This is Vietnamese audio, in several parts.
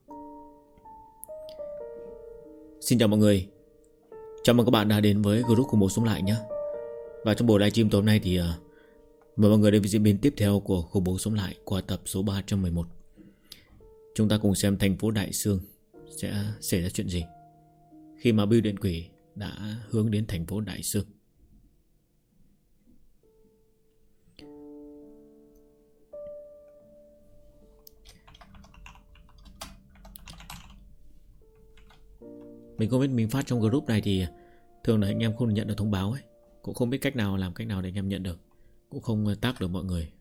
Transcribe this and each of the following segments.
Xin chào mọi người. Chào mừng các bạn đã đến với group khủng bố sống lại nhé. Và trong buổi livestream tối hôm nay thì mời mọi người đến với diễn biến tiếp theo của khủng bố sống lại qua tập số 311. Chúng ta cùng xem thành phố Đại Sương sẽ xảy ra chuyện gì khi mà bưu điện quỷ đã hướng đến thành phố Đại Sương. Mình không biết mình phát trong group này thì thường là anh em không nhận được thông báo ấy. Cũng không biết cách nào làm cách nào để anh em nhận được. Cũng không tag được mọi người.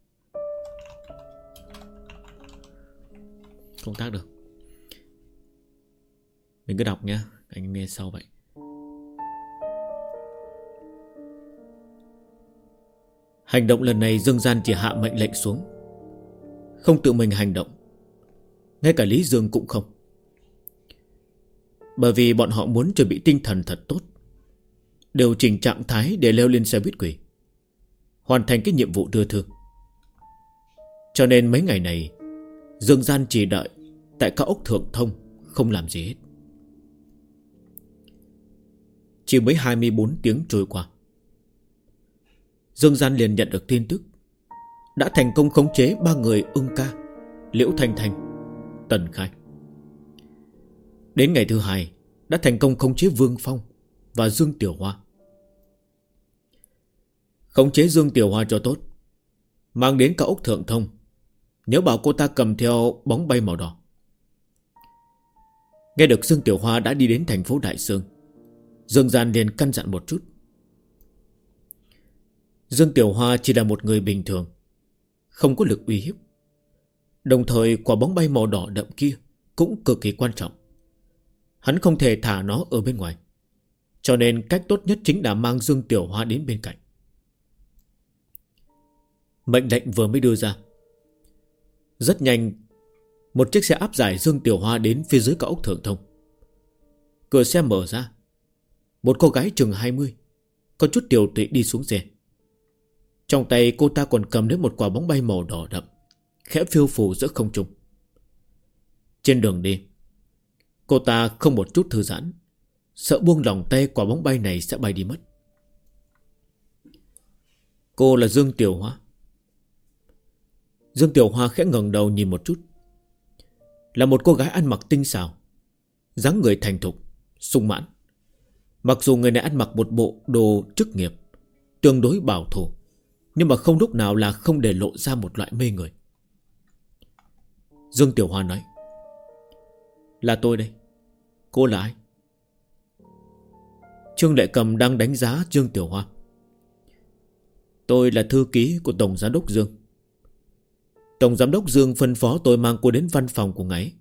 Không tag được. Mình cứ đọc nhá, anh em nghe sau vậy. Hành động lần này Dương Gian chỉ hạ mệnh lệnh xuống, không tự mình hành động. Ngay cả Lý Dương cũng không. Bởi vì bọn họ muốn chuẩn bị tinh thần thật tốt, điều chỉnh trạng thái để leo lên xe buýt quỷ, hoàn thành cái nhiệm vụ đưa thương. Cho nên mấy ngày này Dương Gian chỉ đợi tại cao ốc Thượng Thông, không làm gì hết. Chỉ mới 24 tiếng trôi qua, Dương Gian liền nhận được tin tức đã thành công khống chế 3 người Ưng Ca, Liễu Thanh Thanh, Tần Khai. Đến ngày thứ 2 đã thành công khống chế Vương Phong và Dương Tiểu Hoa. Khống chế Dương Tiểu Hoa cho tốt, mang đến cao ốc Thượng Thông, nhớ bảo cô ta cầm theo bóng bay màu đỏ. Nghe được Dương Tiểu Hoa đã đi đến thành phố Đại Sương, Dương Gian liền căn dặn một chút. Dương Tiểu Hoa chỉ là một người bình thường, không có lực uy hiếp. Đồng thời quả bóng bay màu đỏ đậm kia cũng cực kỳ quan trọng. Hắn không thể thả nó ở bên ngoài, cho nên cách tốt nhất chính là mang Dương Tiểu Hoa đến bên cạnh. Mệnh lệnh vừa mới đưa ra, rất nhanh một chiếc xe áp giải Dương Tiểu Hoa đến phía dưới cao ốc Thượng Thông. Cửa xe mở ra, một cô gái chừng 20, có chút tiều tụy đi xuống xe. Trong tay cô ta còn cầm đến một quả bóng bay màu đỏ đậm, khẽ phiêu phù giữa không trung. Trên đường đi, cô ta không một chút thư giãn, sợ buông lỏng tay quả bóng bay này sẽ bay đi mất. Cô là Dương Tiểu Hoa. Dương Tiểu Hoa khẽ ngẩng đầu nhìn một chút. Là một cô gái ăn mặc tinh xảo, dáng người thành thục, sung mãn. Mặc dù người này ăn mặc một bộ đồ chức nghiệp tương đối bảo thủ, nhưng mà không lúc nào là không để lộ ra một loại mê người. Dương Tiểu Hoa nói: Là tôi đây. Cô là ai? Trương Lệ Cầm đang đánh giá Dương Tiểu Hoa. Tôi là thư ký của Tổng Giám đốc Dương. Tổng Giám đốc Dương phân phó tôi mang cô đến văn phòng của ngài.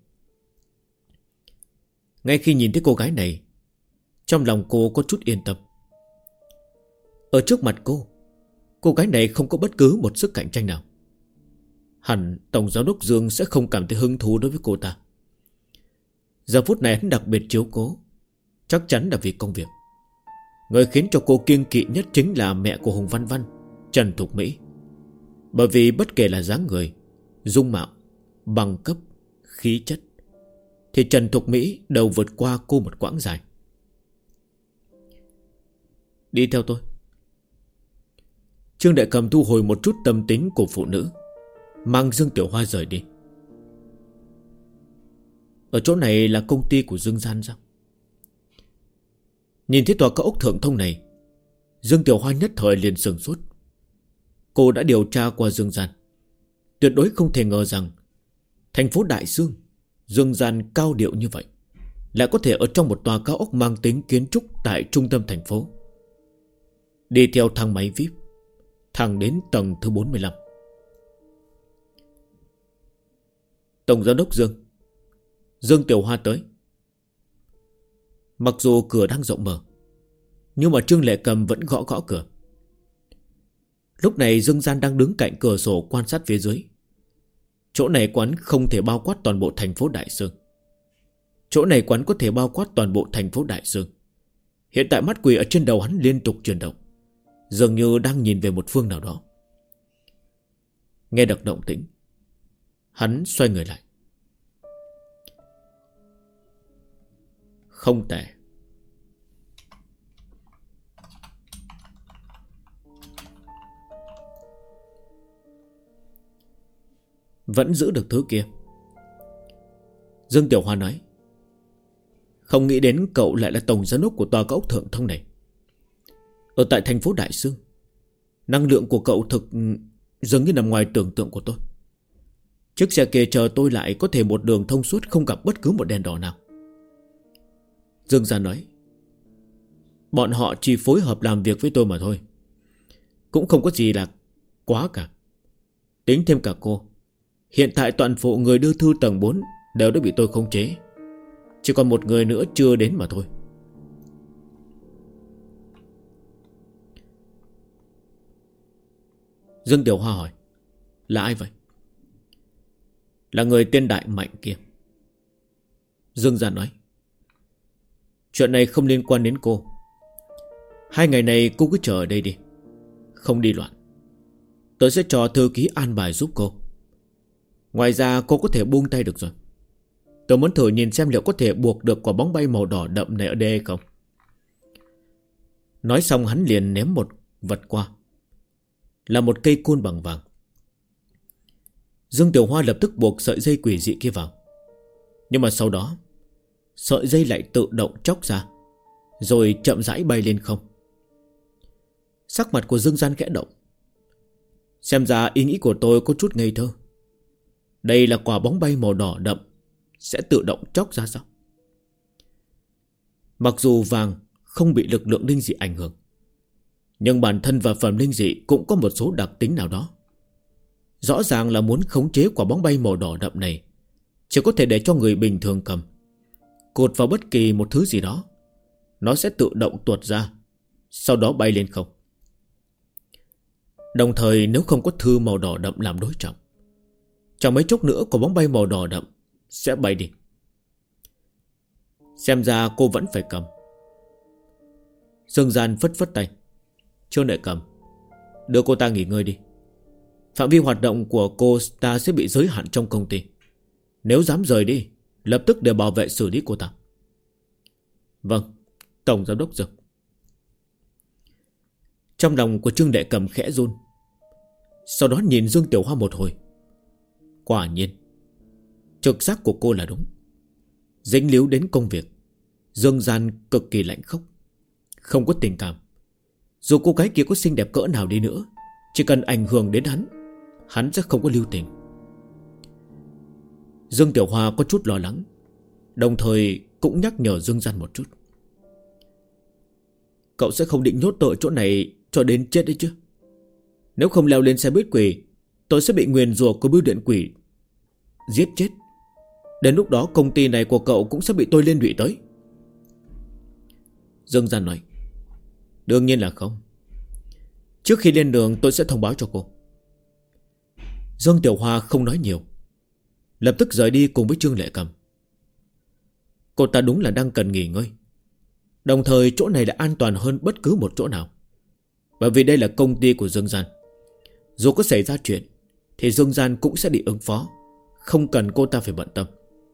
Ngay khi nhìn thấy cô gái này, trong lòng cô có chút yên tâm. Ở trước mặt cô gái này không có bất cứ một sức cạnh tranh nào. Hẳn Tổng Giám đốc Dương sẽ không cảm thấy hứng thú đối với cô ta. Giờ phút này hắn đặc biệt chiếu cố, chắc chắn là vì công việc. Người khiến cho cô kiêng kỵ nhất chính là mẹ của Hùng Văn Văn, Trần Thục Mỹ. Bởi vì bất kể là dáng người, dung mạo, bằng cấp, khí chất, thì Trần Thục Mỹ đều vượt qua cô một quãng dài. Đi theo tôi. Trương Đại Cầm thu hồi một chút tâm tính của phụ nữ, mang Dương Tiểu Hoa rời đi. Ở chỗ này là công ty của Dương Gian sao? Nhìn thấy tòa cao ốc Thượng Thông này, Dương Tiểu Hoa nhất thời liền sửng sốt. Cô đã điều tra qua Dương Gian, tuyệt đối không thể ngờ rằng thành phố Đại Sương, Dương Gian cao điệu như vậy, lại có thể ở trong một tòa cao ốc mang tính kiến trúc tại trung tâm thành phố. Đi theo thang máy VIP thẳng đến tầng thứ 45. Tổng Giám đốc Dương. Dương Tiểu Hoa tới. Mặc dù cửa đang rộng mở, nhưng mà Trương Lệ Cầm vẫn gõ gõ cửa. Lúc này Dương Gian đang đứng cạnh cửa sổ quan sát phía dưới. Chỗ này quán không thể bao quát toàn bộ thành phố Đại Sương. Chỗ này quán có thể bao quát toàn bộ thành phố Đại Sương. Hiện tại mắt quỷ ở trên đầu hắn liên tục chuyển động, dường như đang nhìn về một phương nào đó. Nghe được động tĩnh, hắn xoay người lại. Không tệ. Vẫn giữ được thứ kia. Dương Tiểu Hoa nói. Không nghĩ đến cậu lại là tổng giám đốc của tòa cao ốc Thượng Thông này. Ở tại thành phố Đại Sương, năng lượng của cậu thực dường như nằm ngoài tưởng tượng của tôi. Chiếc xe kia chờ tôi lại có thể một đường thông suốt, không gặp bất cứ một đèn đỏ nào. Dương Gia nói. Bọn họ chỉ phối hợp làm việc với tôi mà thôi, cũng không có gì là quá cả. Tính thêm cả cô, hiện tại toàn bộ người đưa thư tầng 4 đều đã bị tôi khống chế. Chỉ còn một người nữa chưa đến mà thôi. Dương Tiểu Hoa hỏi. Là ai vậy? Là người tên Đại Mạnh kia. Dương Gia nói. Chuyện này không liên quan đến cô. 2 ngày này cô cứ chờ ở đây đi, không đi loạn. Tôi sẽ cho thư ký an bài giúp cô. Ngoài ra cô có thể buông tay được rồi. Tôi muốn thử nhìn xem liệu có thể buộc được quả bóng bay màu đỏ đậm này ở đây hay không. Nói xong hắn liền ném một vật qua. Là một cây côn bằng vàng. Dương Tiểu Hoa lập tức buộc sợi dây quỷ dị kia vào. Nhưng mà sau đó sợi dây lại tự động chóc ra, rồi chậm rãi bay lên không. Sắc mặt của Dương Gian khẽ động. Xem ra ý nghĩ của tôi có chút ngây thơ. Đây là quả bóng bay màu đỏ đậm sẽ tự động chóc ra sao? Mặc dù vàng không bị lực lượng linh dị ảnh hưởng, nhưng bản thân và phẩm linh dị cũng có một số đặc tính nào đó. Rõ ràng là muốn khống chế quả bóng bay màu đỏ đậm này chỉ có thể để cho người bình thường cầm. Cột vào bất kỳ một thứ gì đó, nó sẽ tự động tuột ra, sau đó bay lên không. Đồng thời nếu không có thư màu đỏ đậm làm đối trọng, chẳng mấy chốc nữa quả bóng bay màu đỏ đậm sẽ bay đi. Xem ra cô vẫn phải cầm. Dương Gian phất phất tay. Trương Đại Cầm, đưa cô ta nghỉ ngơi đi. Phạm vi hoạt động của cô ta sẽ bị giới hạn trong công ty. Nếu dám rời đi, lập tức để bảo vệ xử lý cô ta. Vâng, Tổng Giám đốc Dương. Trong lòng của Trương Đại Cầm khẽ run. Sau đó nhìn Dương Tiểu Hoa một hồi. Quả nhiên trực giác của cô là đúng. Dính líu đến công việc, Dương Gian cực kỳ lạnh khốc, không có tình cảm. Dù cô gái kia có xinh đẹp cỡ nào đi nữa, chỉ cần ảnh hưởng đến hắn sẽ không có lưu tình. Dương Tiểu Hoa có chút lo lắng, đồng thời cũng nhắc nhở Dương Gian một chút. Cậu sẽ không định nhốt tôi ở chỗ này cho đến chết đấy chứ? Nếu không leo lên xe buýt quỷ, tôi sẽ bị nguyền rủa của bưu điện quỷ giết chết. Đến lúc đó công ty này của cậu cũng sẽ bị tôi liên lụy tới. Dương Gian nói. Đương nhiên là không. Trước khi lên đường tôi sẽ thông báo cho cô. Dương Tiểu Hoa không nói nhiều, lập tức rời đi cùng với Trương Lệ Cầm. Cô ta đúng là đang cần nghỉ ngơi, đồng thời chỗ này là an toàn hơn bất cứ một chỗ nào. Bởi vì đây là công ty của Dương Gian. Dù có xảy ra chuyện thì Dương Gian cũng sẽ đi ứng phó, không cần cô ta phải bận tâm.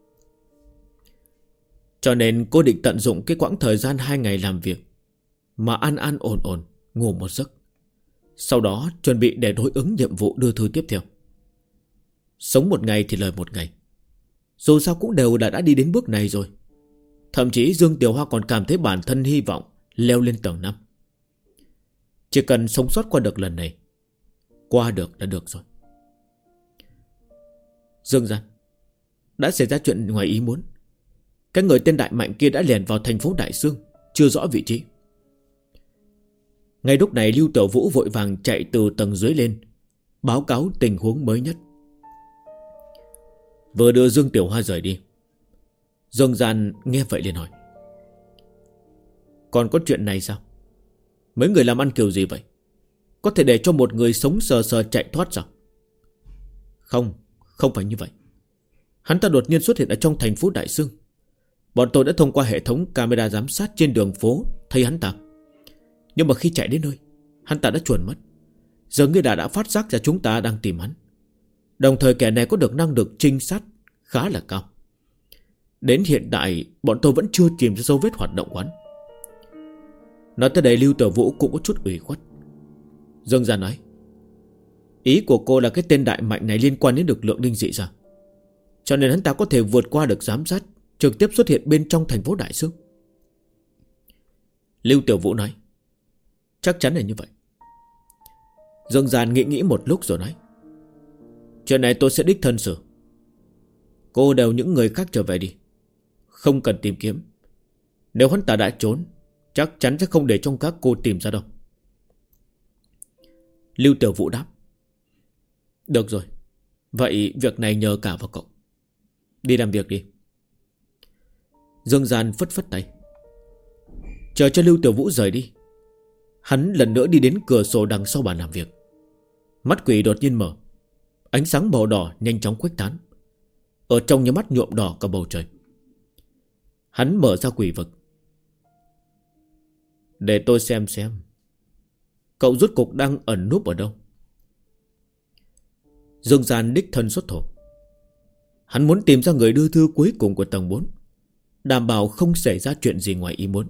Cho nên cô định tận dụng cái quãng thời gian 2 ngày làm việc mà an an ổn ổn ngủ một giấc, sau đó chuẩn bị để đối ứng nhiệm vụ đưa thư tiếp theo. Sống một ngày thì lời một ngày. Dù sao cũng đều đã đi đến bước này rồi. Thậm chí Dương Tiểu Hoa còn cảm thấy bản thân hy vọng leo lên tầng 5. Chỉ cần sống sót qua được lần này, qua được là được rồi. Dương Gian, đã xảy ra chuyện ngoài ý muốn. Cái người tên Đại Mạnh kia đã lẻn vào thành phố Đại Sương, chưa rõ vị trí. Ngay lúc này Lưu Tiểu Vũ vội vàng chạy từ tầng dưới lên, báo cáo tình huống mới nhất. Vừa đưa Dương Tiểu Hoa rời đi, Dương Gian nghe vậy liền hỏi. Còn có chuyện này sao? Mấy người làm ăn kiểu gì vậy? Có thể để cho một người sống sờ sờ chạy thoát sao? Không phải như vậy. Hắn ta đột nhiên xuất hiện ở trong thành phố Đại Sương. Bọn tôi đã thông qua hệ thống camera giám sát trên đường phố thấy hắn ta. Nhưng mà khi chạy đến nơi, hắn ta đã chuồn mất. Giờ người đã phát giác ra chúng ta đang tìm hắn. Đồng thời kẻ này có được năng lực trinh sát khá là cao. Đến hiện tại bọn tôi vẫn chưa tìm ra dấu vết hoạt động quán. Nói tới đây Lưu Tiểu Vũ cũng có chút ủy khuất. Dương Gia nói: Ý của cô là cái tên Đại Mạnh này liên quan đến lực lượng linh dị ra, cho nên hắn ta có thể vượt qua được giám sát, trực tiếp xuất hiện bên trong thành phố Đại Sương. Lưu Tiểu Vũ nói: Chắc chắn là như vậy. Dương Gia nghĩ một lúc rồi nói: Chuyện này tôi sẽ đích thân xử. Cô đều những người khác trở về đi, không cần tìm kiếm. Nếu hắn ta đã trốn, chắc chắn sẽ không để trong các cô tìm ra đâu. Lưu Tiểu Vũ đáp: Được rồi, vậy việc này nhờ cả vào cậu. Đi làm việc đi. Dương Gian phất phất tay. Chờ cho Lưu Tiểu Vũ rời đi, hắn lần nữa đi đến cửa sổ đằng sau bàn làm việc. Mắt quỷ đột nhiên mở, ánh sáng màu đỏ nhanh chóng khuếch tán, ở trong nhắm mắt nhuộm đỏ cả bầu trời. Hắn mở ra quỷ vực. Để tôi xem cậu rốt cục đang ẩn núp ở đâu. Dương Gian đích thân xuất thổ. Hắn muốn tìm ra người đưa thư cuối cùng của tầng 4, đảm bảo không xảy ra chuyện gì ngoài ý muốn.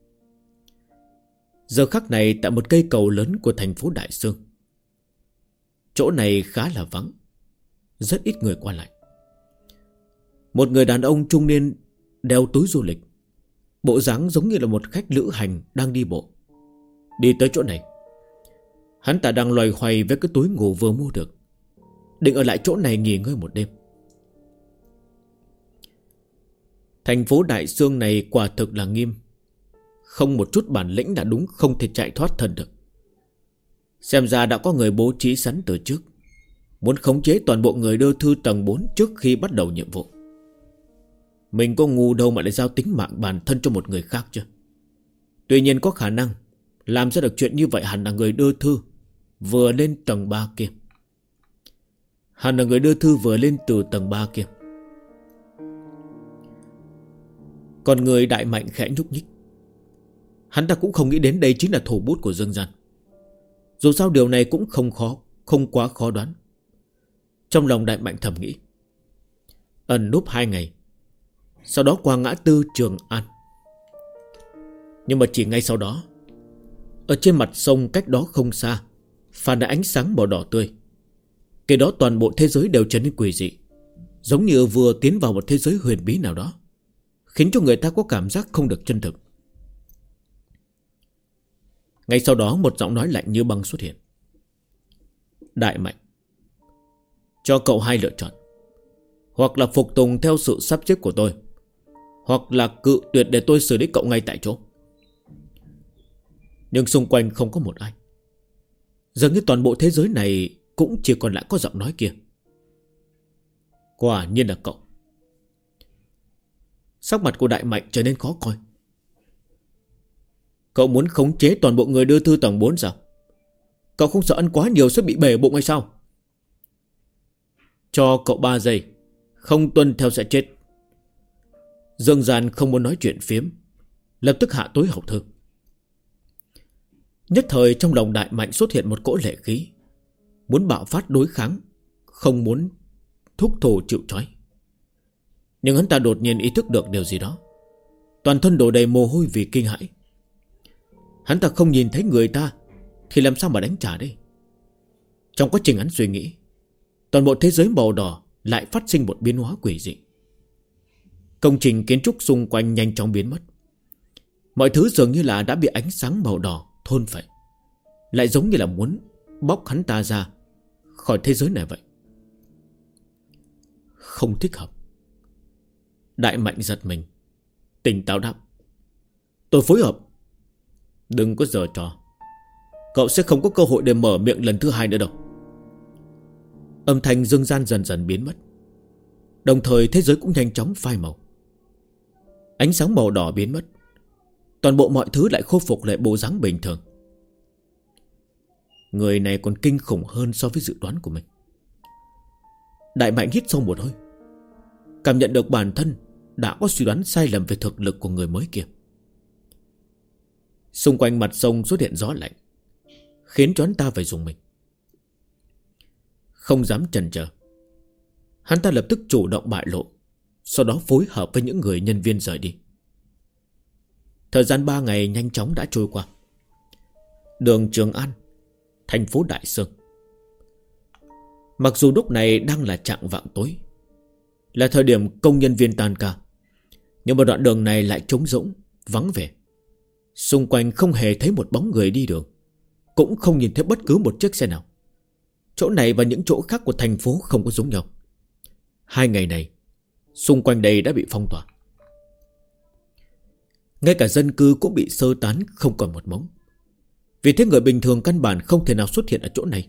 Giờ khắc này tại một cây cầu lớn của thành phố Đại Sương. Chỗ này khá là vắng, rất ít người qua lại. Một người đàn ông trung niên đeo túi du lịch, bộ dáng giống như là một khách lữ hành đang đi bộ, đi tới chỗ này. Hắn ta đang loay hoay với cái túi ngủ vừa mua được, định ở lại chỗ này nghỉ ngơi một đêm. Thành phố Đại Sương này quả thực là nghiêm, không một chút bản lĩnh đã đúng không thể chạy thoát thân được. Xem ra đã có người bố trí sẵn từ trước, muốn khống chế toàn bộ người đưa thư tầng 4 trước khi bắt đầu nhiệm vụ. Mình có ngu đâu mà lại giao tính mạng bản thân cho một người khác chứ. Tuy nhiên có khả năng làm ra được chuyện như vậy hẳn là người đưa thư vừa lên tầng 3 kia. Hẳn là người đưa thư vừa lên từ tầng 3 kia. Còn người Đại Mạnh khẽ nhúc nhích. Hắn ta cũng không nghĩ đến đây chính là thủ bút của Dương Gian. Dù sao điều này cũng không quá khó đoán. Trong lòng Đại Mạnh thầm nghĩ, ẩn núp 2 ngày, sau đó qua ngã tư Trường An. Nhưng mà chỉ ngay sau đó, ở trên mặt sông cách đó không xa phản ra ánh sáng màu đỏ tươi. Cái đó toàn bộ thế giới đều trở nên quỷ dị, giống như vừa tiến vào một thế giới huyền bí nào đó, khiến cho người ta có cảm giác không được chân thực. Ngay sau đó một giọng nói lạnh như băng xuất hiện. Đại Mạnh, cho cậu 2 lựa chọn. Hoặc là phục tùng theo sự sắp xếp của tôi, hoặc là cự tuyệt để tôi xử lý cậu ngay tại chỗ. Nhưng xung quanh không có một ai. Dường như toàn bộ thế giới này cũng chỉ còn lại có giọng nói kia. Quả nhiên là cậu. Sắc mặt của Đại Mạnh trở nên khó coi. Cậu muốn khống chế toàn bộ người đưa thư tầng 4 sao? Cậu không sợ ăn quá nhiều sẽ bị bể bụng hay sao? Cho cậu 3 giây, không tuân theo sẽ chết. Dương Gian không muốn nói chuyện phiếm, lập tức hạ tối hậu thư. Nhất thời trong lòng Đại Mạnh xuất hiện một cỗ lệ khí, muốn bạo phát đối kháng, không muốn thúc thủ chịu trói. Nhưng hắn ta đột nhiên ý thức được điều gì đó, toàn thân đổ đầy mồ hôi vì kinh hãi. Hắn ta không nhìn thấy người ta thì làm sao mà đánh trả đây? Trong quá trình hắn suy nghĩ, toàn bộ thế giới màu đỏ lại phát sinh một biến hóa quỷ dị. Công trình kiến trúc xung quanh nhanh chóng biến mất. Mọi thứ dường như là đã bị ánh sáng màu đỏ thôn phệ, lại giống như là muốn bóc hắn ta ra khỏi thế giới này vậy. Không thích hợp. Đại Mạnh giật mình, tỉnh táo đáp, tôi phối hợp. Đừng có giở trò, cậu sẽ không có cơ hội để mở miệng lần thứ 2 nữa đâu. Âm thanh Dương Gian dần dần biến mất, đồng thời thế giới cũng nhanh chóng phai màu. Ánh sáng màu đỏ biến mất, toàn bộ mọi thứ lại khôi phục lại bộ dáng bình thường. Người này còn kinh khủng hơn so với dự đoán của mình. Đại Mạnh hít sâu một hơi, cảm nhận được bản thân đã có suy đoán sai lầm về thực lực của người mới kia. Xung quanh mặt sông xuất hiện gió lạnh, khiến cho hắn ta phải rùng mình. Không dám chần chờ, hắn ta lập tức chủ động bại lộ, sau đó phối hợp với những người nhân viên rời đi. Thời gian 3 ngày nhanh chóng đã trôi qua. Đường Trường An, thành phố Đại Sương. Mặc dù lúc này đang là chạng vạng tối, là thời điểm công nhân viên tan ca, nhưng mà đoạn đường này lại trống rỗng, vắng vẻ. Xung quanh không hề thấy một bóng người đi đường, cũng không nhìn thấy bất cứ một chiếc xe nào. Chỗ này và những chỗ khác của thành phố không có giống nhau. 2 ngày này, xung quanh đây đã bị phong tỏa. Ngay cả dân cư cũng bị sơ tán không còn một mống. Vì thế người bình thường căn bản không thể nào xuất hiện ở chỗ này.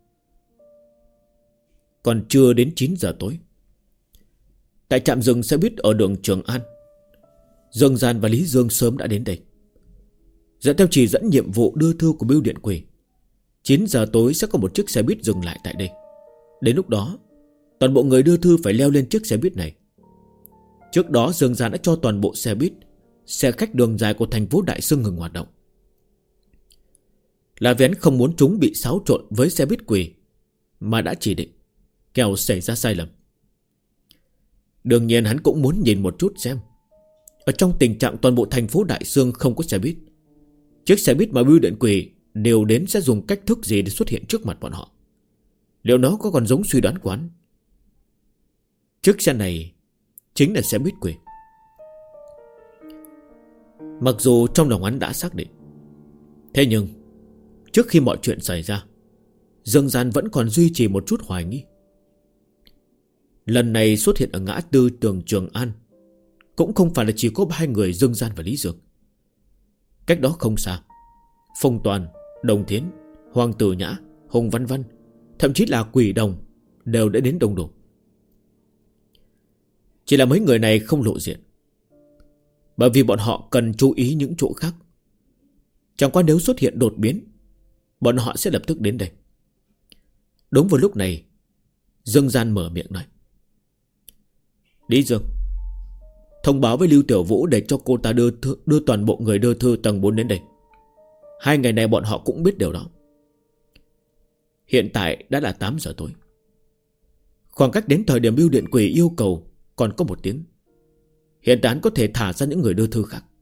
Còn chưa đến 9 giờ tối, tại trạm dừng xe buýt ở đường Trường An, Dương Gian và Lý Dương sớm đã đến đây. Dựa theo chỉ dẫn nhiệm vụ đưa thư của bưu điện quỷ, 9 giờ tối sẽ có một chiếc xe buýt dừng lại tại đây. Đến lúc đó, toàn bộ người đưa thư phải leo lên chiếc xe buýt này. Trước đó Dương Gian đã cho toàn bộ xe buýt, xe khách đường dài của thành phố Đại Sương ngừng hoạt động. Là vì hắn không muốn chúng bị xáo trộn với xe buýt quỷ mà đã chỉ định, kẻo xảy ra sai lầm. Đương nhiên hắn cũng muốn nhìn một chút xem, ở trong tình trạng toàn bộ thành phố Đại Sương không có xe buýt, chiếc xe buýt mà bưu điện quỷ đều đến sẽ dùng cách thức gì để xuất hiện trước mặt bọn họ. Liệu nó có còn giống suy đoán của hắn? Chiếc xe này chính là xe buýt quỷ. Mặc dù trong lòng hắn đã xác định, thế nhưng trước khi mọi chuyện xảy ra, Dương Gian vẫn còn duy trì một chút hoài nghi. Lần này xuất hiện ở ngã tư đường Trường An cũng không phải là chỉ có 2 người Dương Gian và Lý Dương. Cách đó không xa, Phong Toàn, Đồng Thiến, Hoàng Tử Nhã, Hùng Văn Văn, thậm chí là Quỷ Đồng đều đã đến đông đủ. Chỉ là mấy người này không lộ diện, bởi vì bọn họ cần chú ý những chỗ khác. Chẳng qua nếu xuất hiện đột biến, bọn họ sẽ lập tức đến đây. Đúng vào lúc này, Dương Gian mở miệng nói: Lý Dương, thông báo với Lưu Tiểu Vũ để cho cô ta đưa toàn bộ người đưa thư tầng 4 đến đây. 2 ngày này bọn họ cũng biết điều đó. Hiện tại đã là 8 giờ tối. Khoảng cách đến thời điểm bưu điện quỷ yêu cầu còn có 1 tiếng. Hiện tại hắn có thể thả ra những người đưa thư khác.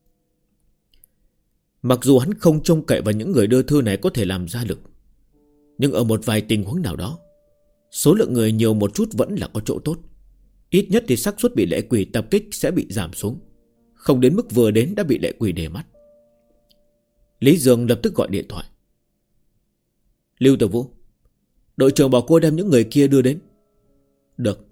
Mặc dù hắn không trông cậy vào những người đưa thư này có thể làm ra lực, nhưng ở một vài tình huống nào đó, số lượng người nhiều một chút vẫn là có chỗ tốt. Ít nhất thì xác suất bị lệ quỷ tập kích sẽ bị giảm xuống, không đến mức vừa đến đã bị lệ quỷ để mắt. Lý Dương lập tức gọi điện thoại: Lưu Tiểu Vũ, đội trưởng bảo cô đem những người kia đưa đến. Được.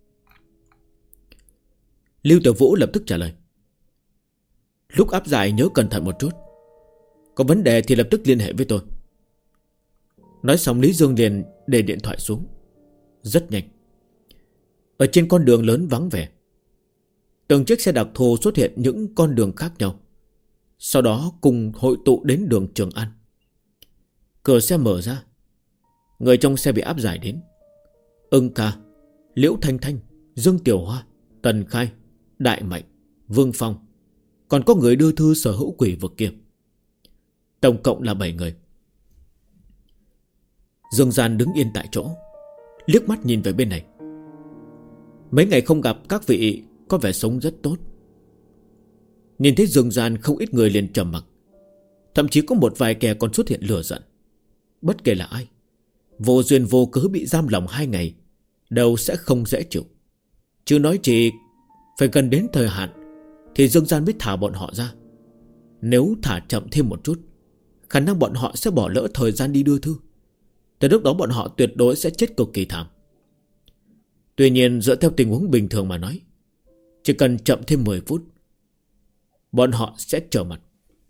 Lưu Tiểu Vũ lập tức trả lời: Lúc áp giải nhớ cẩn thận một chút, có vấn đề thì lập tức liên hệ với tôi. Nói xong Lý Dương liền để điện thoại xuống. Rất nhanh, ở trên con đường lớn vắng vẻ, từng chiếc xe đặc thù xuất hiện những con đường khác nhau, sau đó cùng hội tụ đến đường Trường An. Cửa xe mở ra, người trong xe bị áp giải đến: Ưng Ca, Liễu Thanh Thanh, Dương Tiểu Hoa, Tần Khai, Đại Mạnh, Vương Phong, còn có người đưa thư sở hữu quỷ vực kia. Tổng cộng là 7 người. Dương Gian đứng yên tại chỗ, liếc mắt nhìn về bên này. Mấy ngày không gặp, các vị có vẻ sống rất tốt. Nhìn thấy Dương Gian, không ít người liền trầm mặc. Thậm chí có một vài kẻ còn xuất hiện lửa giận. Bất kể là ai, vô duyên vô cớ bị giam lòng 2 ngày đều sẽ không dễ chịu. Chứ nói chỉ phải gần đến thời hạn thì Dương Gian mới thả bọn họ ra. Nếu thả chậm thêm một chút, khả năng bọn họ sẽ bỏ lỡ thời gian đi đưa thư. Tới lúc đó bọn họ tuyệt đối sẽ chết cực kỳ thảm. Tuy nhiên dựa theo tình huống bình thường mà nói, chỉ cần chậm thêm 10 phút, bọn họ sẽ trở mặt,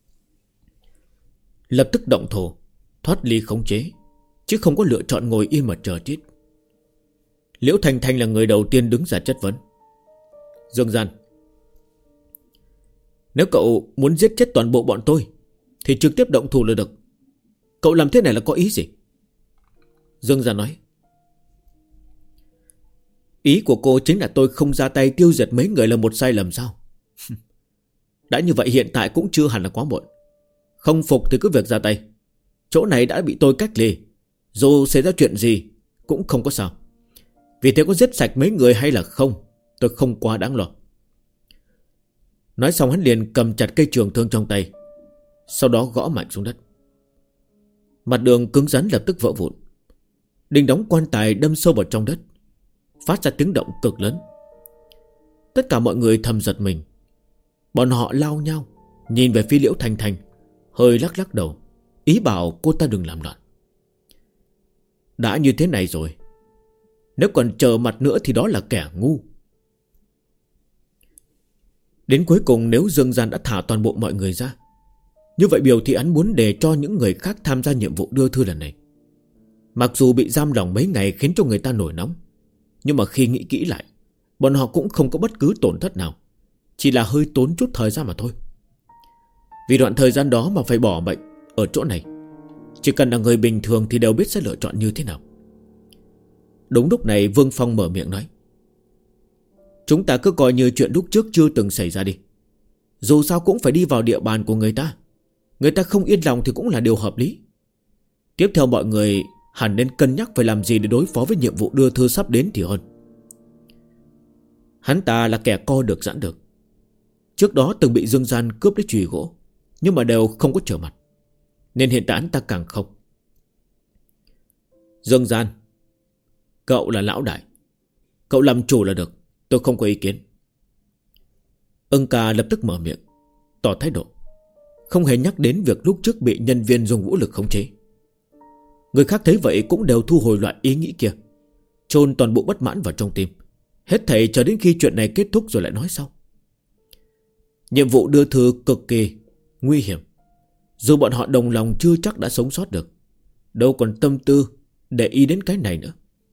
lập tức động thổ, thoát ly khống chế, chứ không có lựa chọn ngồi yên mà chờ chết. Liễu Thanh Thanh là người đầu tiên đứng ra chất vấn: Dương Gian, nếu cậu muốn giết chết toàn bộ bọn tôi thì trực tiếp động thủ là được. Cậu làm thế này là có ý gì? Dương Gian nói: Ý của cô chính là tôi không ra tay tiêu diệt mấy người là một sai lầm sao? Đã như vậy hiện tại cũng chưa hẳn là quá muộn. Không phục thì cứ việc ra tay. Chỗ này đã bị tôi cách ly, dù xảy ra chuyện gì cũng không có sao. Vì thế có giết sạch mấy người hay là không, tôi không quá đáng lo. Nói xong hắn liền cầm chặt cây trường thương trong tay, sau đó gõ mạnh xuống đất. Mặt đường cứng rắn lập tức vỡ vụn. Đinh đóng quan tài đâm sâu vào trong đất, phát ra tiếng động cực lớn. Tất cả mọi người thầm giật mình. Bọn họ lao nhau nhìn về phía Liễu Thanh Thanh, hơi lắc lắc đầu, ý bảo cô ta đừng làm loạn. Đã như thế này rồi, nếu còn chờ mặt nữa thì đó là kẻ ngu. Đến cuối cùng, nếu Dương Gian đã thả toàn bộ mọi người ra, như vậy biểu thị hắn muốn để cho những người khác tham gia nhiệm vụ đưa thư lần này. Mặc dù bị giam lỏng mấy ngày khiến cho người ta nổi nóng, nhưng mà khi nghĩ kỹ lại, bọn họ cũng không có bất cứ tổn thất nào, chỉ là hơi tốn chút thời gian mà thôi. Vì đoạn thời gian đó mà phải bỏ bệnh ở chỗ này, chỉ cần là người bình thường thì đều biết sẽ lựa chọn như thế nào. Đúng lúc này Vương Phong mở miệng nói: chúng ta cứ coi như chuyện lúc trước chưa từng xảy ra đi. Dù sao cũng phải đi vào địa bàn của người ta, người ta không yên lòng thì cũng là điều hợp lý. Tiếp theo mọi người hẳn nên cân nhắc phải làm gì để đối phó với nhiệm vụ đưa thư sắp đến thì hơn. Hắn ta là kẻ co được giãn được. Trước đó từng bị Dương Gian cướp lấy chùy gỗ, nhưng mà đều không có trở mặt, nên hiện tại hắn ta càng không. Dương Gian, cậu là lão đại, cậu làm chủ là được, tôi không có ý kiến. Ưng Ca lập tức mở miệng tỏ thái độ, không hề nhắc đến việc lúc trước bị nhân viên dùng vũ lực khống chế. Người khác thấy vậy cũng đều thu hồi loại ý nghĩ kia, chôn toàn bộ bất mãn vào trong tim, hết thảy chờ đến khi chuyện này kết thúc rồi lại nói sau. Nhiệm vụ đưa thư cực kỳ nguy hiểm, dù bọn họ đồng lòng chưa chắc đã sống sót được, đâu còn tâm tư để ý đến cái này nữa.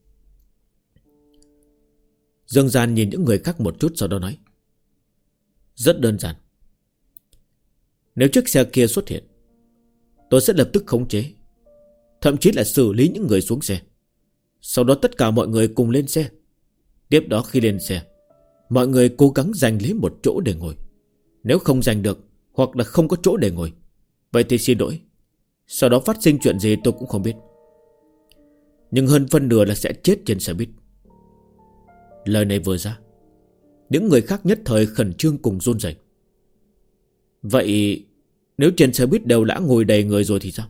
Dương Gian nhìn những người khác một chút, sau đó nói: rất đơn giản. Nếu chiếc xe kia xuất hiện, tôi sẽ lập tức khống chế, thậm chí là xử lý những người xuống xe. Sau đó tất cả mọi người cùng lên xe. Tiếp đó khi lên xe, mọi người cố gắng giành lấy một chỗ để ngồi. Nếu không giành được, hoặc là không có chỗ để ngồi, vậy thì xin lỗi. Sau đó phát sinh chuyện gì tôi cũng không biết, nhưng hơn phân nửa là sẽ chết trên xe buýt. Lời này vừa ra, những người khác nhất thời khẩn trương cùng run rẩy. Vậy nếu trên xe buýt đều đã ngồi đầy người rồi thì sao?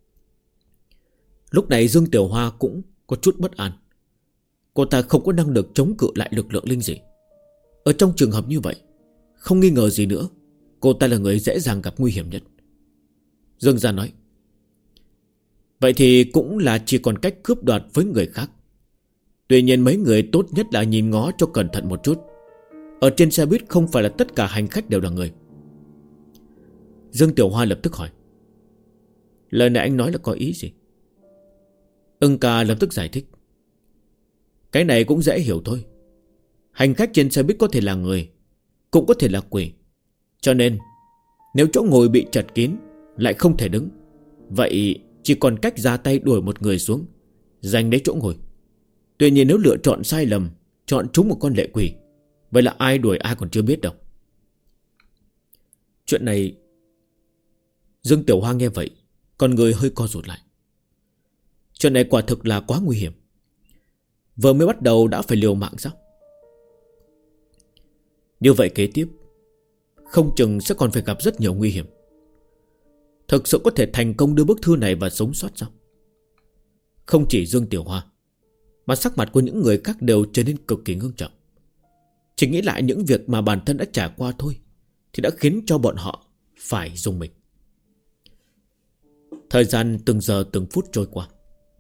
Lúc này Dương Tiểu Hoa cũng có chút bất an. Cô ta không có năng lực chống cự lại lực lượng linh dị. Ở trong trường hợp như vậy, không nghi ngờ gì nữa, cô ta là người dễ dàng gặp nguy hiểm nhất. Dương Gia nói: vậy thì cũng là chỉ còn cách cướp đoạt với người khác. Tuy nhiên mấy người tốt nhất là nhìn ngó cho cẩn thận một chút. Ở trên xe buýt không phải là tất cả hành khách đều là người. Dương Tiểu Hoa lập tức hỏi: lời này anh nói là có ý gì? Ưng Ca lập tức giải thích: cái này cũng dễ hiểu thôi. Hành khách trên xe buýt có thể là người, cũng có thể là quỷ. Cho nên nếu chỗ ngồi bị chật kín, lại không thể đứng, vậy chỉ còn cách ra tay đuổi một người xuống, giành lấy chỗ ngồi. Tuy nhiên nếu lựa chọn sai lầm, chọn trúng một con lệ quỷ, vậy là ai đuổi ai còn chưa biết đâu. Chuyện này... Dương Tiểu Hoa nghe vậy, con người hơi co rụt lại. Chuyện này quả thực là quá nguy hiểm. Vừa mới bắt đầu đã phải liều mạng sao? Như vậy kế tiếp không chừng sẽ còn phải gặp rất nhiều nguy hiểm. Thực sự có thể thành công đưa bức thư này và sống sót sao? Không chỉ Dương Tiểu Hoa, mà sắc mặt của những người khác đều trở nên cực kỳ ngưng trọng. Chỉ nghĩ lại những việc mà bản thân đã trải qua thôi thì đã khiến cho bọn họ phải rung mình. Thời gian từng giờ từng phút trôi qua.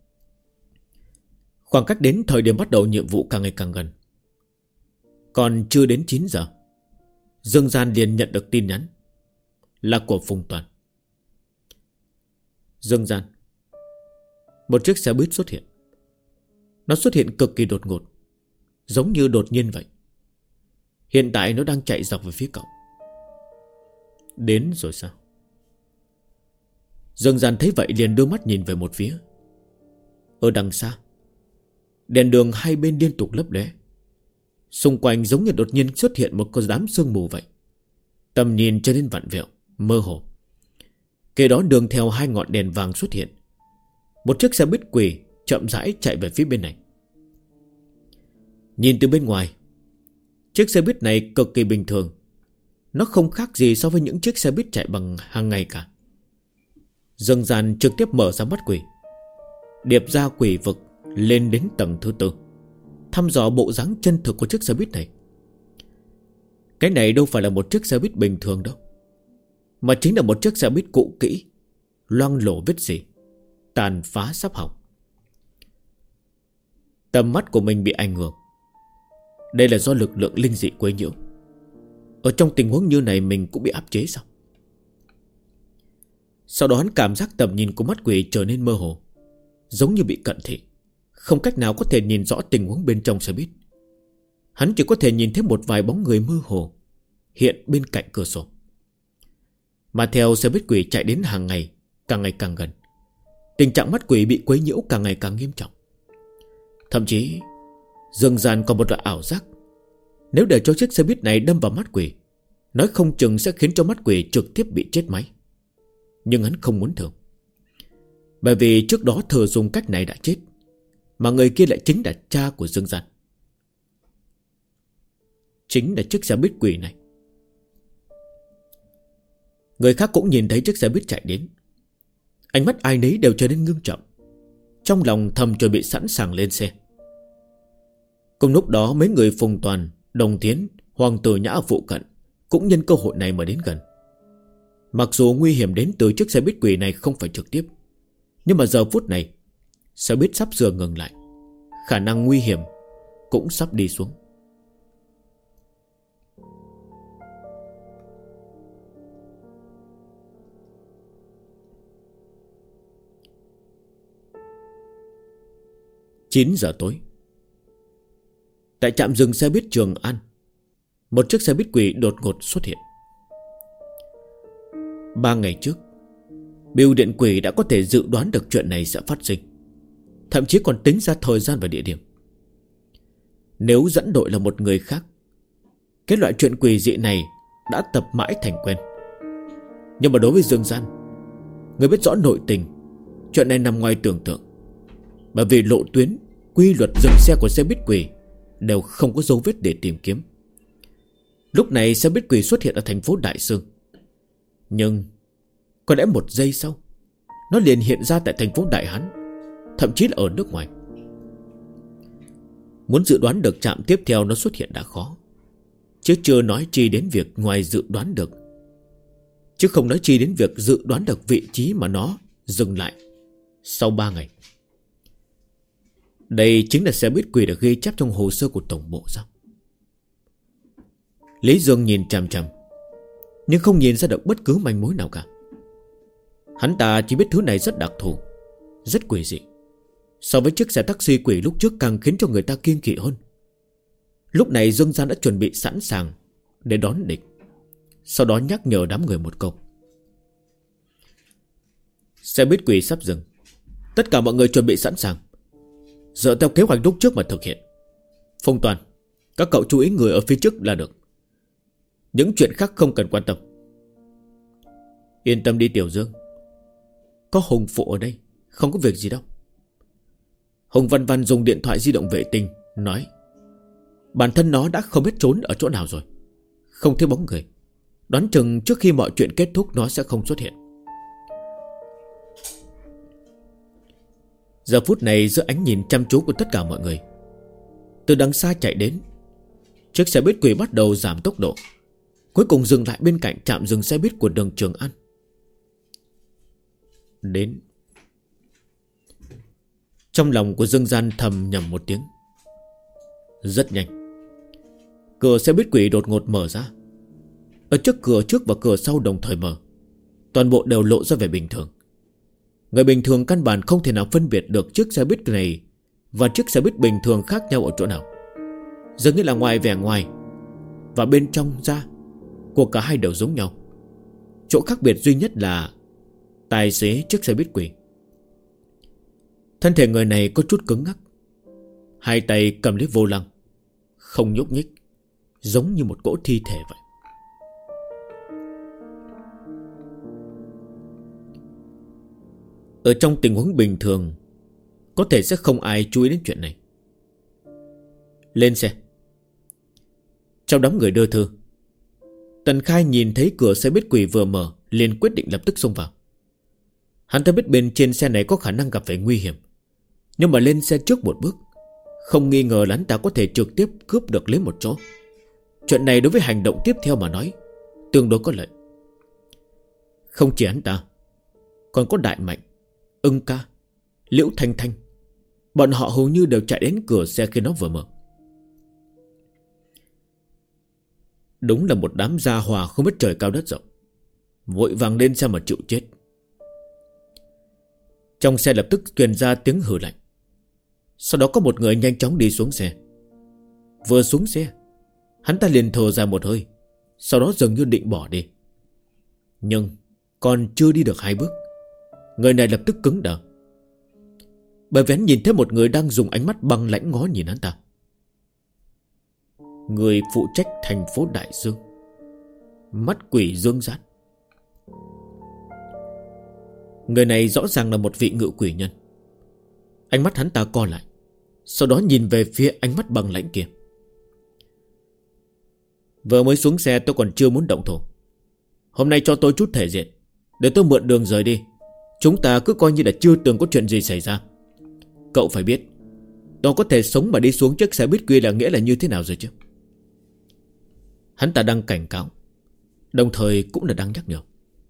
Khoảng cách đến thời điểm bắt đầu nhiệm vụ càng ngày càng gần. Còn chưa đến 9 giờ, Dương Gian liền nhận được tin nhắn, là của Phùng Toàn. Dương Gian, một chiếc xe buýt xuất hiện. Nó xuất hiện cực kỳ đột ngột, giống như đột nhiên vậy. Hiện tại nó đang chạy dọc về phía cậu. Đến rồi sao? Dương Gian thấy vậy liền đưa mắt nhìn về một phía. Ở đằng xa, đèn đường hai bên liên tục lấp lóe. Xung quanh giống như đột nhiên xuất hiện một con đám sương mù vậy. Tầm nhìn trở nên vặn vẹo, mơ hồ. Kế đó đường theo hai ngọn đèn vàng xuất hiện. Một chiếc xe buýt quỷ chậm rãi chạy về phía bên này. Nhìn từ bên ngoài, Chiếc xe buýt này cực kỳ bình thường. Nó không khác gì so với những chiếc xe buýt chạy bằng hàng ngày cả. Dương Gian trực tiếp mở ra mắt quỷ, điệp ra quỷ vực lên đến tầng thứ 4, thăm dò bộ dáng chân thực của chiếc xe buýt này. Cái này đâu phải là một chiếc xe buýt bình thường đâu, mà chính là một chiếc xe buýt cũ kỹ, loang lổ vết rỉ, tàn phá sắp hỏng. Tầm mắt của mình bị ảnh hưởng. Đây là do lực lượng linh dị quấy nhiễu. Ở trong tình huống như này mình cũng bị áp chế sao? Sau đó hắn cảm giác tầm nhìn của mắt quỷ trở nên mơ hồ, giống như bị cận thị, không cách nào có thể nhìn rõ tình huống bên trong xe buýt. Hắn chỉ có thể nhìn thấy một vài bóng người mơ hồ hiện bên cạnh cửa sổ. Mà theo xe buýt quỷ chạy đến hàng ngày càng gần, tình trạng mắt quỷ bị quấy nhiễu càng ngày càng nghiêm trọng. Thậm chí Dương Gian còn một loại ảo giác, nếu để cho chiếc xe buýt này đâm vào mắt quỷ, nói không chừng sẽ khiến cho mắt quỷ trực tiếp bị chết máy. Nhưng hắn không muốn thử, bởi vì trước đó Thừa dùng cách này đã chết, mà người kia lại chính là cha của Dương Gian, chính là chiếc xe buýt quỷ này. Người khác cũng nhìn thấy chiếc xe buýt chạy đến, ánh mắt ai nấy đều trở nên ngưng trọng, trong lòng thầm chuẩn bị sẵn sàng lên xe. Cùng lúc đó mấy người Phùng Toàn, Đồng Tiến, Hoàng Tử Nhã ở phụ cận cũng nhân cơ hội này mà đến gần. Mặc dù nguy hiểm đến từ chiếc xe buýt quỷ này không phải trực tiếp, nhưng mà giờ phút này xe buýt sắp sửa ngừng lại, khả năng nguy hiểm cũng sắp đi xuống. Chín giờ tối, tại trạm dừng xe buýt Trường An, một chiếc xe buýt quỷ đột ngột xuất hiện. 3 ngày trước, Bưu Điện Quỷ đã có thể dự đoán được chuyện này sẽ phát sinh, thậm chí còn tính ra thời gian và địa điểm. Nếu dẫn đội là một người khác, cái loại chuyện quỷ dị này đã tập mãi thành quen. Nhưng mà đối với Dương Gian, người biết rõ nội tình, chuyện này nằm ngoài tưởng tượng. Bởi vì lộ tuyến, quy luật dừng xe của xe buýt quỷ đều không có dấu vết để tìm kiếm. Lúc này xe buýt quỷ xuất hiện ở thành phố Đại Sương, nhưng có lẽ một giây sau nó liền hiện ra tại thành phố Đại Hán, thậm chí là ở nước ngoài. Muốn dự đoán được trạm tiếp theo nó xuất hiện đã khó, chứ chưa nói chi đến việc ngoài dự đoán được, chứ không nói chi đến việc dự đoán được vị trí mà nó dừng lại sau 3 ngày. Đây chính là xe buýt quỷ được ghi chép trong hồ sơ của tổng bộ sao? Lý Dương nhìn chằm chằm, nhưng không nhìn ra được bất cứ manh mối nào cả. Hắn ta chỉ biết thứ này rất đặc thù, rất quỷ dị. So với chiếc xe taxi quỷ lúc trước càng khiến cho người ta kiêng kỵ hơn. Lúc này Dương Gian đã chuẩn bị sẵn sàng để đón địch, sau đó nhắc nhở đám người một câu. Xe buýt quỷ sắp dừng, tất cả mọi người chuẩn bị sẵn sàng, dựa theo kế hoạch lúc trước mà thực hiện. Phong Toàn, các cậu chú ý người ở phía trước là được, những chuyện khác không cần quan tâm. Yên tâm đi Tiểu Dương, có Hùng phụ ở đây, không có việc gì đâu. Hùng Văn Văn dùng điện thoại di động vệ tinh nói, bản thân nó đã không biết trốn ở chỗ nào rồi, không thấy bóng người, đoán chừng trước khi mọi chuyện kết thúc nó sẽ không xuất hiện. Giờ phút này giữa ánh nhìn chăm chú của tất cả mọi người, từ đằng xa chạy đến, chiếc xe buýt quỷ bắt đầu giảm tốc độ, cuối cùng dừng lại bên cạnh trạm dừng xe buýt của đường Trường An. Đến. Trong lòng của Dương Gian thầm nhầm một tiếng. Rất nhanh, cửa xe buýt quỷ đột ngột mở ra. Ở trước cửa trước và cửa sau đồng thời mở, toàn bộ đều lộ ra vẻ bình thường. Người bình thường căn bản không thể nào phân biệt được chiếc xe buýt này và chiếc xe buýt bình thường khác nhau ở chỗ nào. Dường như là ngoài vẻ ngoài và bên trong da của cả hai đều giống nhau. Chỗ khác biệt duy nhất là tài xế chiếc xe buýt quỷ. Thân thể người này có chút cứng ngắc, hai tay cầm lấy vô lăng, không nhúc nhích, giống như một cỗ thi thể vậy. Ở trong tình huống bình thường có thể sẽ không ai chú ý đến chuyện này. Lên xe. Trong đám người đưa thư, Tần Khai nhìn thấy cửa xe buýt quỷ vừa mở, liền quyết định lập tức xông vào. Hắn ta biết bên trên xe này có khả năng gặp phải nguy hiểm, nhưng mà lên xe trước một bước, không nghi ngờ là hắn ta có thể trực tiếp cướp được lấy một chỗ. Chuyện này đối với hành động tiếp theo mà nói tương đối có lợi. Không chỉ hắn ta, còn có Đại Mạnh, Ưng Ca, Liễu Thanh Thanh. Bọn họ hầu như đều chạy đến cửa xe khi nó vừa mở. Đúng là một đám gia hòa không biết trời cao đất rộng, vội vàng lên xe mà chịu chết. Trong xe lập tức truyền ra tiếng hừ lạnh. Sau đó có một người nhanh chóng đi xuống xe. Vừa xuống xe, hắn ta liền thở ra một hơi, sau đó dường như định bỏ đi. Nhưng còn chưa đi được 2 bước, người này lập tức cứng đờ. Bởi vì hắn nhìn thấy một người đang dùng ánh mắt băng lãnh ngó nhìn hắn ta. Người phụ trách thành phố Đại Dương, mắt quỷ Dương Giát. Người này rõ ràng là một vị ngự quỷ nhân. Ánh mắt hắn ta co lại, sau đó nhìn về phía ánh mắt băng lãnh kia. Vừa mới xuống xe tôi còn chưa muốn động thủ. Hôm nay cho tôi chút thể diện, để tôi mượn đường rời đi. Chúng ta cứ coi như là chưa từng có chuyện gì xảy ra. Cậu phải biết, tôi có thể sống mà đi xuống chiếc xe buýt kia là nghĩa là như thế nào rồi chứ. Hắn ta đang cảnh cáo, đồng thời cũng là đang nhắc nhở.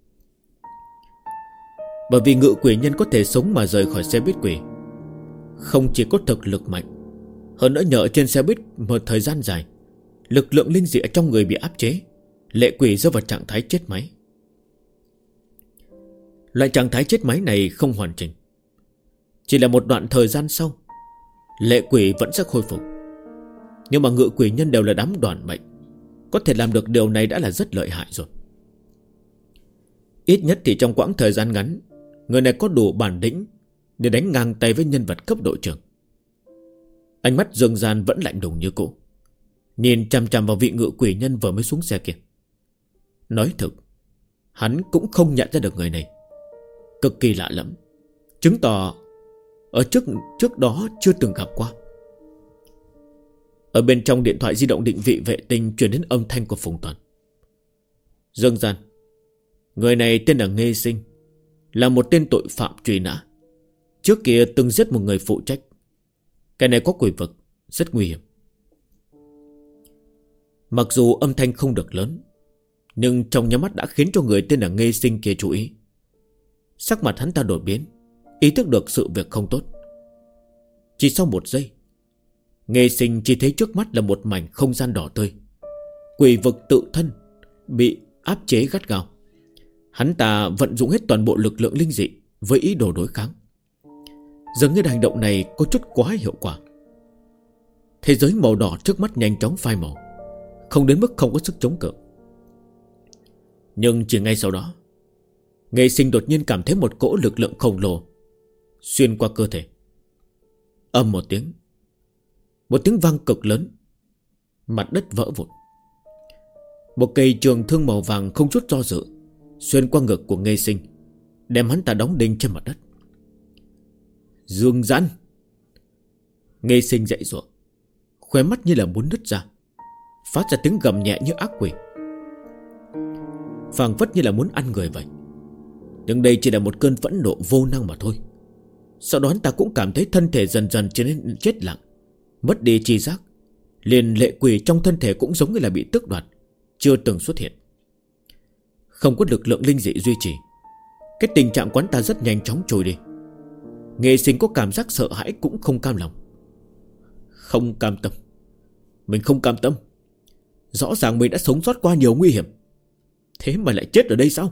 Bởi vì ngự quỷ nhân có thể sống mà rời khỏi xe buýt quỷ, không chỉ có thực lực mạnh, hơn nữa nhờ trên xe buýt một thời gian dài, lực lượng linh dị trong người bị áp chế, lệ quỷ rơi vào trạng thái chết máy. Loại trạng thái chết máy này không hoàn chỉnh, chỉ là một đoạn thời gian sau, lệ quỷ vẫn sẽ khôi phục. Nhưng mà ngự quỷ nhân đều là đám đoàn mệnh, có thể làm được điều này đã là rất lợi hại rồi. Ít nhất thì trong quãng thời gian ngắn, người này có đủ bản lĩnh để đánh ngang tay với nhân vật cấp đội trưởng. Ánh mắt Dương Gian vẫn lạnh lùng như cũ, nhìn chằm chằm vào vị ngự quỷ nhân vừa mới xuống xe kia. Nói thực, hắn cũng không nhận ra được người này, cực kỳ lạ lẫm, chứng tỏ ở trước đó chưa từng gặp qua. Ở bên trong điện thoại di động định vị vệ tinh truyền đến âm thanh của Phùng Toàn. Dương Gian, người này tên là Nghê Sinh, là một tên tội phạm truy nã, trước kia từng giết một người phụ trách. Cái này có quỷ vực, rất nguy hiểm. Mặc dù âm thanh không được lớn, nhưng trong nháy mắt đã khiến cho người tên là Nghê Sinh kia chú ý. Sắc mặt hắn ta đổi biến, ý thức được sự việc không tốt. Chỉ sau 1 giây, Nghê Sinh chỉ thấy trước mắt là một mảnh không gian đỏ tươi, quỷ vực tự thân bị áp chế gắt gao. Hắn ta vận dụng hết toàn bộ lực lượng linh dị với ý đồ đối kháng. Dường như hành động này có chút quá hiệu quả. Thế giới màu đỏ trước mắt nhanh chóng phai màu, không đến mức không có sức chống cự. Nhưng chỉ ngay sau đó, Nghê Sinh đột nhiên cảm thấy một cỗ lực lượng khổng lồ xuyên qua cơ thể. Ầm một tiếng, một tiếng vang cực lớn, mặt đất vỡ vụn. Một cây trường thương màu vàng không chút do dự xuyên qua ngực của Nghê Sinh, đem hắn ta đóng đinh trên mặt đất. Dương Gian! Nghê Sinh dậy rồi, khóe mắt như là muốn nứt ra, phát ra tiếng gầm nhẹ như ác quỷ, phảng phất như là muốn ăn người vậy. Nhưng đây chỉ là một cơn phẫn nộ vô năng mà thôi. Sau đó hắn ta cũng cảm thấy thân thể dần dần trở nên chết lặng, mất đi tri giác. Liền lệ quỷ trong thân thể cũng giống như là bị tước đoạt, chưa từng xuất hiện. Không có lực lượng linh dị duy trì, cái tình trạng quán ta rất nhanh chóng trôi đi. Nghê Sinh có cảm giác sợ hãi cũng không cam lòng. Không cam tâm. Mình không cam tâm. Rõ ràng mình đã sống sót qua nhiều nguy hiểm, thế mà lại chết ở đây sao?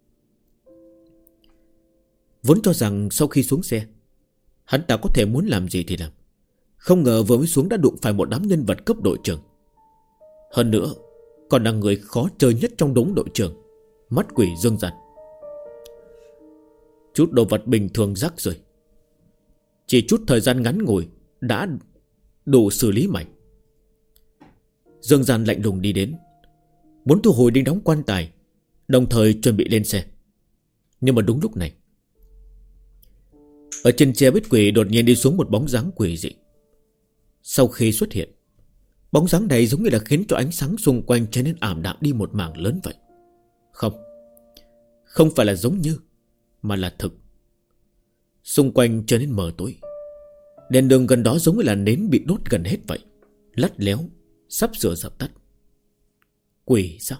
Vốn cho rằng sau khi xuống xe, hắn ta có thể muốn làm gì thì làm, không ngờ vừa mới xuống đã đụng phải một đám nhân vật cấp đội trưởng. Hơn nữa còn là người khó chơi nhất trong đống đội trưởng, mắt quỷ Dương Gian. Chút đồ vật bình thường rắc rưởi, chỉ chút thời gian ngắn ngủi đã đủ xử lý mạnh. Dương Gian lạnh lùng đi đến, muốn thu hồi đinh đóng quan tài, đồng thời chuẩn bị lên xe. Nhưng mà đúng lúc này, ở trên xe buýt quỷ đột nhiên đi xuống một bóng dáng quỷ dị. Sau khi xuất hiện, Bóng dáng này giống như là khiến cho ánh sáng xung quanh trở nên ảm đạm đi một mảng lớn vậy. Không phải là giống như, mà là thực. Xung quanh trở nên mờ tối. Đèn đường gần đó giống như là nến bị đốt gần hết vậy, lắt léo, sắp sửa dập tắt. Quỷ sao?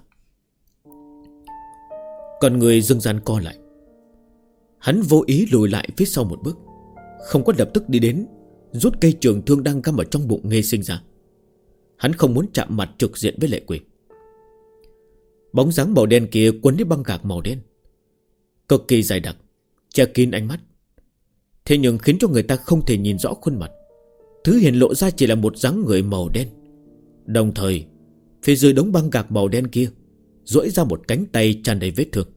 Còn người Dương Gian co lại. Hắn vô ý lùi lại phía sau một bước, không có lập tức đi đến rút cây trường thương đang găm ở trong bụng Nghê Sinh ra. Hắn không muốn chạm mặt trực diện với lệ quỷ. Bóng dáng màu đen kia quấn lấy băng gạc màu đen, cực kỳ dày đặc, che kín ánh mắt. Thế nhưng khiến cho người ta không thể nhìn rõ khuôn mặt. Thứ hiện lộ ra chỉ là một dáng người màu đen. Đồng thời phía dưới đống băng gạc màu đen kia duỗi ra một cánh tay tràn đầy vết thương.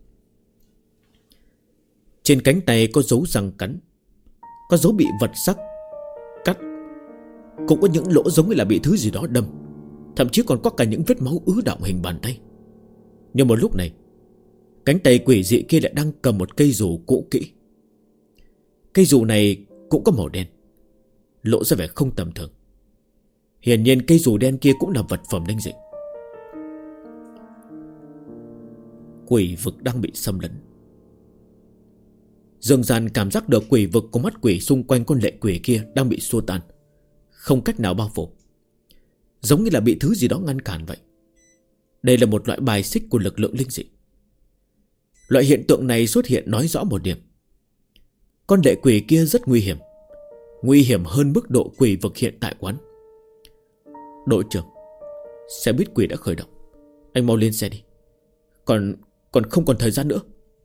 Trên cánh tay có dấu răng cắn, có dấu bị vật sắc cắt, cũng có những lỗ giống như là bị thứ gì đó đâm. Thậm chí còn có cả những vết máu ứ đọng hình bàn tay. Nhưng một lúc này, cánh tay quỷ dị kia lại đang cầm một cây dù cũ kỹ. Cây dù này cũng có màu đen, lộ ra vẻ không tầm thường. Hiển nhiên cây dù đen kia cũng là vật phẩm linh dị. Quỷ vực đang bị xâm lấn. Dương Gian cảm giác được quỷ vực của mắt quỷ xung quanh con lệ quỷ kia đang bị xua tan, không cách nào bao phủ, giống như là bị thứ gì đó ngăn cản vậy. Đây là một loại bài xích của lực lượng linh dị. Loại hiện tượng này xuất hiện nói rõ một điểm: con lệ quỷ kia rất nguy hiểm, nguy hiểm hơn mức độ quỷ vực hiện tại quán. Đội trưởng, xe buýt quỷ đã khởi động, anh mau lên xe đi. Còn không còn thời gian nữa.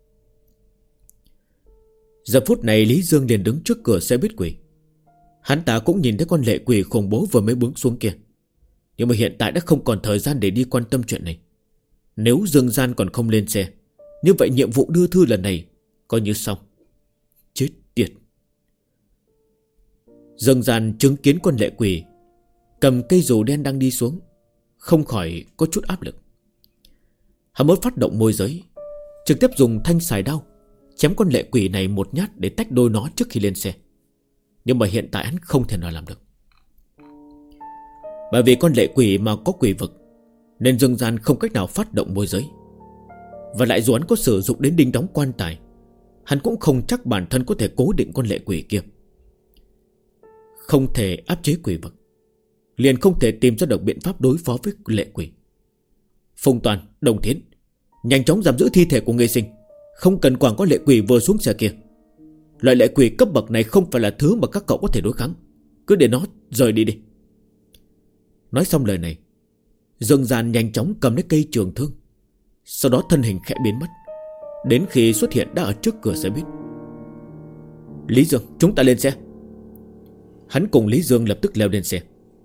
Giờ phút này Lý Dương liền đứng trước cửa xe buýt quỷ. Hắn ta cũng nhìn thấy con lệ quỷ khủng bố vừa mới bước xuống kia, nhưng mà hiện tại đã không còn thời gian để đi quan tâm chuyện này. Nếu Dương Gian còn không lên xe, như vậy nhiệm vụ đưa thư lần này coi như xong. Chết tiệt. Dương Gian chứng kiến con lệ quỷ cầm cây dù đen đang đi xuống, không khỏi có chút áp lực. Hắn muốn phát động môi giới, trực tiếp dùng thanh xài đao chém con lệ quỷ này một nhát để tách đôi nó trước khi lên xe. Nhưng mà hiện tại hắn không thể nào làm được. Bởi vì con lệ quỷ mà có quỷ vực, nên Dương Gian không cách nào phát động môi giới. Và lại dù hắn có sử dụng đến đinh đóng quan tài, hắn cũng không chắc bản thân có thể cố định con lệ quỷ kia. Không thể áp chế quỷ vực, liền không thể tìm ra được biện pháp đối phó với lệ quỷ. Phùng Toàn, Đồng Thiến, nhanh chóng giam giữ thi thể của Nghê Sinh, không cần quản có lệ quỷ vừa xuống xe kia. Loại lệ quỷ cấp bậc này không phải là thứ mà các cậu có thể đối kháng, cứ để nó rời đi đi. Nói xong lời này, Dương Gian nhanh chóng cầm lấy cây trường thương, sau đó thân hình khẽ biến mất, đến khi xuất hiện đã ở trước cửa xe buýt. Lý Dương, chúng ta lên xe. Hắn cùng Lý Dương lập tức leo lên xe.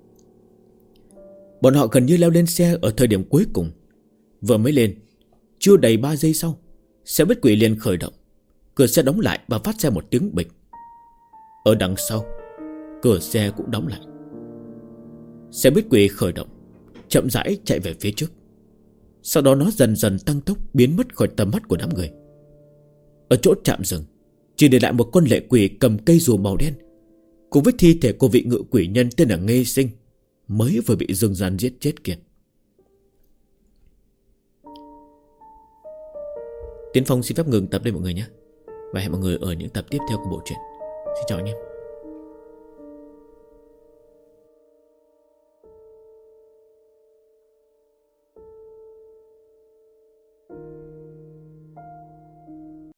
Bọn họ gần như leo lên xe ở thời điểm cuối cùng. Vừa mới lên, chưa đầy 3 giây sau, xe buýt quỷ liền khởi động. Cửa xe đóng lại và phát ra một tiếng bịch. Ở đằng sau, cửa xe cũng đóng lại. Xe buýt quỷ khởi động, chậm rãi chạy về phía trước. Sau đó nó dần dần tăng tốc, biến mất khỏi tầm mắt của đám người. Ở chỗ trạm dừng, chỉ để lại một con lệ quỷ cầm cây rùa màu đen, cùng với thi thể của vị ngự quỷ nhân tên là Nghê Sinh, mới vừa bị Dương Gian giết chết kia. Tiến Phong xin phép ngừng tập đây mọi người nhé, và hẹn mọi người ở những tập tiếp theo của bộ truyện. Xin chào anh em.